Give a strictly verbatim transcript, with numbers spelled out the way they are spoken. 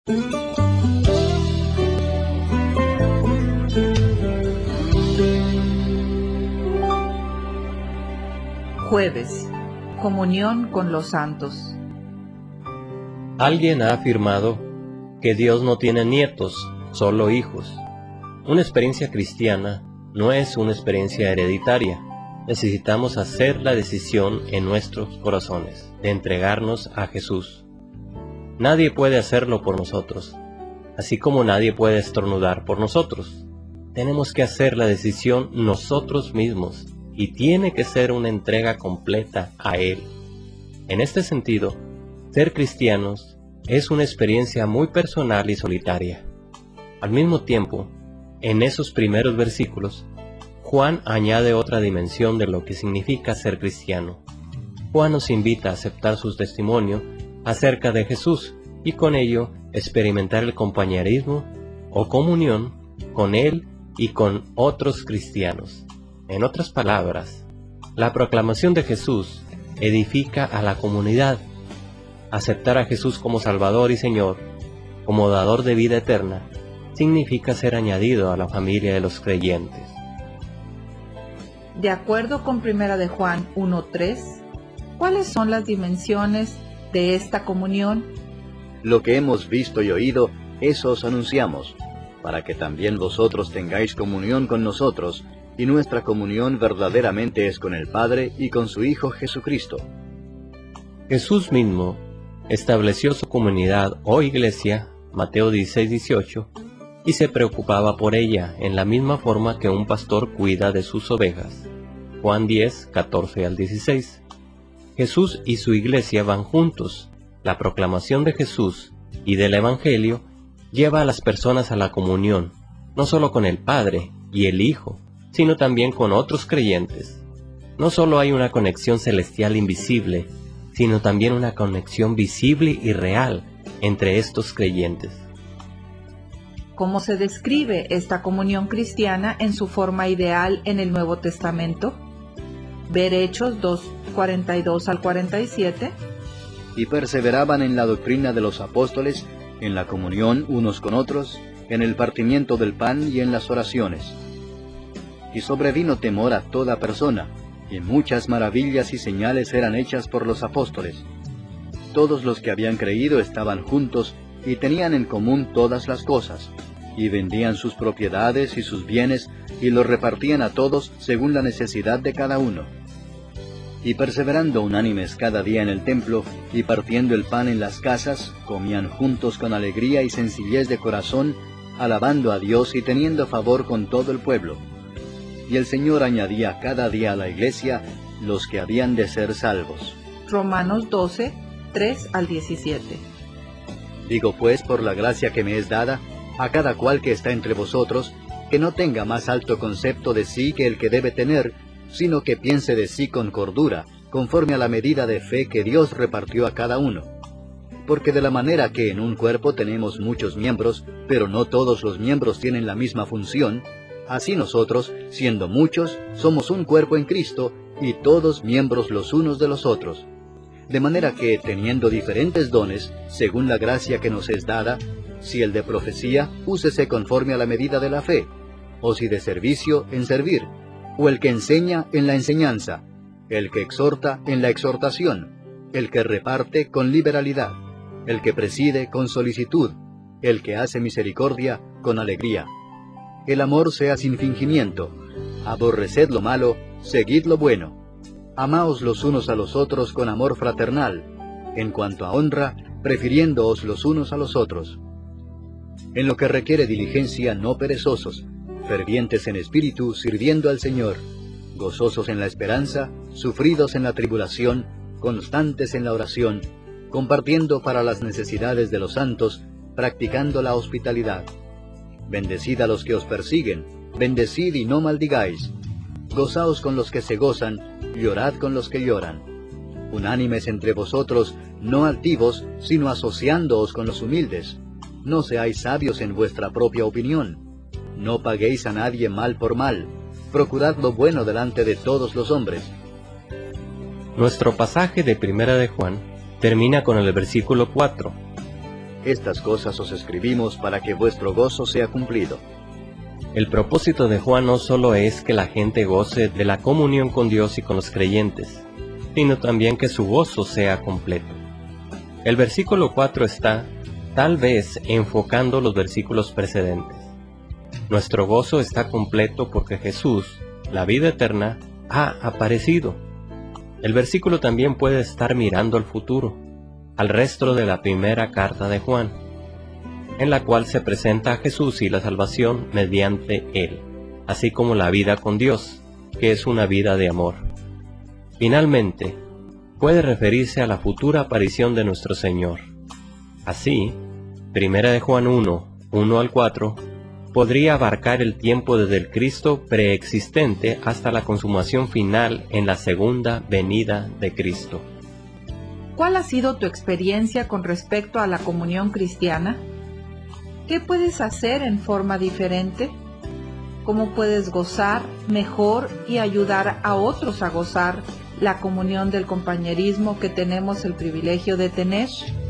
Jueves. Comunión con los santos. Alguien ha afirmado que Dios no tiene nietos, solo hijos. Una experiencia cristiana no es una experiencia hereditaria. Necesitamos hacer la decisión en nuestros corazones de entregarnos a Jesús. Nadie puede hacerlo por nosotros, así como nadie puede estornudar por nosotros. Tenemos que hacer la decisión nosotros mismos y tiene que ser una entrega completa a Él. En este sentido, ser cristianos es una experiencia muy personal y solitaria. Al mismo tiempo, en esos primeros versículos, Juan añade otra dimensión de lo que significa ser cristiano. Juan nos invita a aceptar su testimonio acerca de Jesús y con ello experimentar el compañerismo o comunión con Él y con otros cristianos. En otras palabras, la proclamación de Jesús edifica a la comunidad. Aceptar a Jesús como Salvador y Señor, como dador de vida eterna, significa ser añadido a la familia de los creyentes. De acuerdo con Primera de Juan uno tres, ¿cuáles son las dimensiones de esta comunión? Lo que hemos visto y oído, eso os anunciamos, para que también vosotros tengáis comunión con nosotros, y nuestra comunión verdaderamente es con el Padre y con su Hijo Jesucristo. Jesús mismo estableció su comunidad o iglesia, Mateo dieciséis dieciocho, y se preocupaba por ella en la misma forma que un pastor cuida de sus ovejas, Juan diez, catorce al dieciséis. Jesús y su iglesia van juntos. La proclamación de Jesús y del Evangelio lleva a las personas a la comunión, no solo con el Padre y el Hijo, sino también con otros creyentes. No solo hay una conexión celestial invisible, sino también una conexión visible y real entre estos creyentes. ¿Cómo se describe esta comunión cristiana en su forma ideal en el Nuevo Testamento? Ver Hechos dos, cuarenta y dos al cuarenta y siete. Y perseveraban en la doctrina de los apóstoles, en la comunión unos con otros, en el partimiento del pan y en las oraciones. Y sobrevino temor a toda persona, y muchas maravillas y señales eran hechas por los apóstoles. Todos los que habían creído estaban juntos, y tenían en común todas las cosas, y vendían sus propiedades y sus bienes, y los repartían a todos según la necesidad de cada uno. Y perseverando unánimes cada día en el templo, y partiendo el pan en las casas, comían juntos con alegría y sencillez de corazón, alabando a Dios y teniendo favor con todo el pueblo. Y el Señor añadía cada día a la iglesia los que habían de ser salvos. Romanos doce, tres al diecisiete. Digo pues, por la gracia que me es dada, a cada cual que está entre vosotros, que no tenga más alto concepto de sí que el que debe tener, sino que piense de sí con cordura, conforme a la medida de fe que Dios repartió a cada uno. Porque de la manera que en un cuerpo tenemos muchos miembros, pero no todos los miembros tienen la misma función, así nosotros, siendo muchos, somos un cuerpo en Cristo, y todos miembros los unos de los otros. De manera que, teniendo diferentes dones, según la gracia que nos es dada, si el de profecía, úsese conforme a la medida de la fe, o si de servicio, en servir, o el que enseña, en la enseñanza, el que exhorta, en la exhortación, el que reparte, con liberalidad, el que preside, con solicitud, el que hace misericordia, con alegría. El amor sea sin fingimiento, aborreced lo malo, seguid lo bueno. Amaos los unos a los otros con amor fraternal, en cuanto a honra, prefiriéndoos los unos a los otros. En lo que requiere diligencia, no perezosos, fervientes en espíritu, sirviendo al Señor, gozosos en la esperanza, sufridos en la tribulación, constantes en la oración, compartiendo para las necesidades de los santos, practicando la hospitalidad. Bendecid a los que os persiguen, bendecid y no maldigáis. Gozaos con los que se gozan, llorad con los que lloran. Unánimes entre vosotros, no altivos, sino asociándoos con los humildes. No seáis sabios en vuestra propia opinión. No paguéis a nadie mal por mal. Procurad lo bueno delante de todos los hombres. Nuestro pasaje de Primera de Juan termina con el versículo cuatro. Estas cosas os escribimos para que vuestro gozo sea cumplido. El propósito de Juan no solo es que la gente goce de la comunión con Dios y con los creyentes, sino también que su gozo sea completo. El versículo cuatro está, tal vez, enfocando los versículos precedentes. Nuestro gozo está completo porque Jesús, la vida eterna, ha aparecido. El versículo también puede estar mirando al futuro, al resto de la primera carta de Juan, en la cual se presenta a Jesús y la salvación mediante Él, así como la vida con Dios, que es una vida de amor. Finalmente, puede referirse a la futura aparición de nuestro Señor. Así, primera de Juan uno, uno al cuatro, podría abarcar el tiempo desde el Cristo preexistente hasta la consumación final en la segunda venida de Cristo. ¿Cuál ha sido tu experiencia con respecto a la comunión cristiana? ¿Qué puedes hacer en forma diferente? ¿Cómo puedes gozar mejor y ayudar a otros a gozar la comunión del compañerismo que tenemos el privilegio de tener?